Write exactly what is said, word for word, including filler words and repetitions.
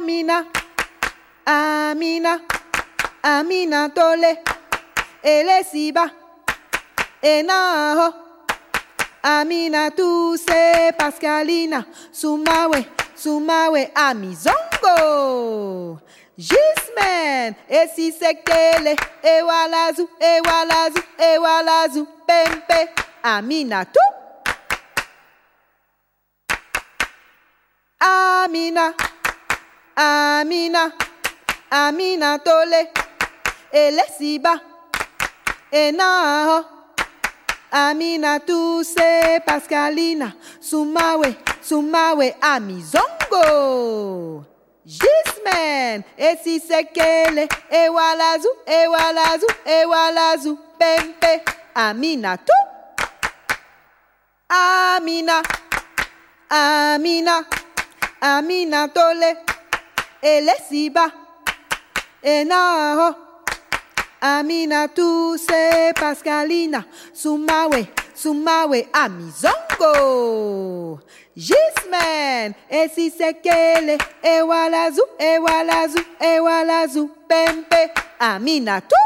Amina, Amina, Amina tole, Elesiba, Enaho, Amina Tuse, Pascalina, Sumawe, Sumawe, Amizongo. Gismen, Esi Sekele, Ewalazu, Ewalazu, Ewalazu, Pempe, Amina tu. Amina, Amina, Amina tole, Elesiba, Enaho, Amina Tuse, Pascalina, Sumawe, Sumawe, Amizongo. Gismen, Esi Sekele, Ewalazu, Ewalazu, Ewalazu, Pempe, Amina tu. Amina, Amina, Amina tole, Elesiba, Enaho, Amina Tuse, Pascalina, Sumawe, Sumawe, Amizongo. Gismen, Esi Sekele, Ewalazu, Ewalazu, Ewalazu, Pempe, Amina tu.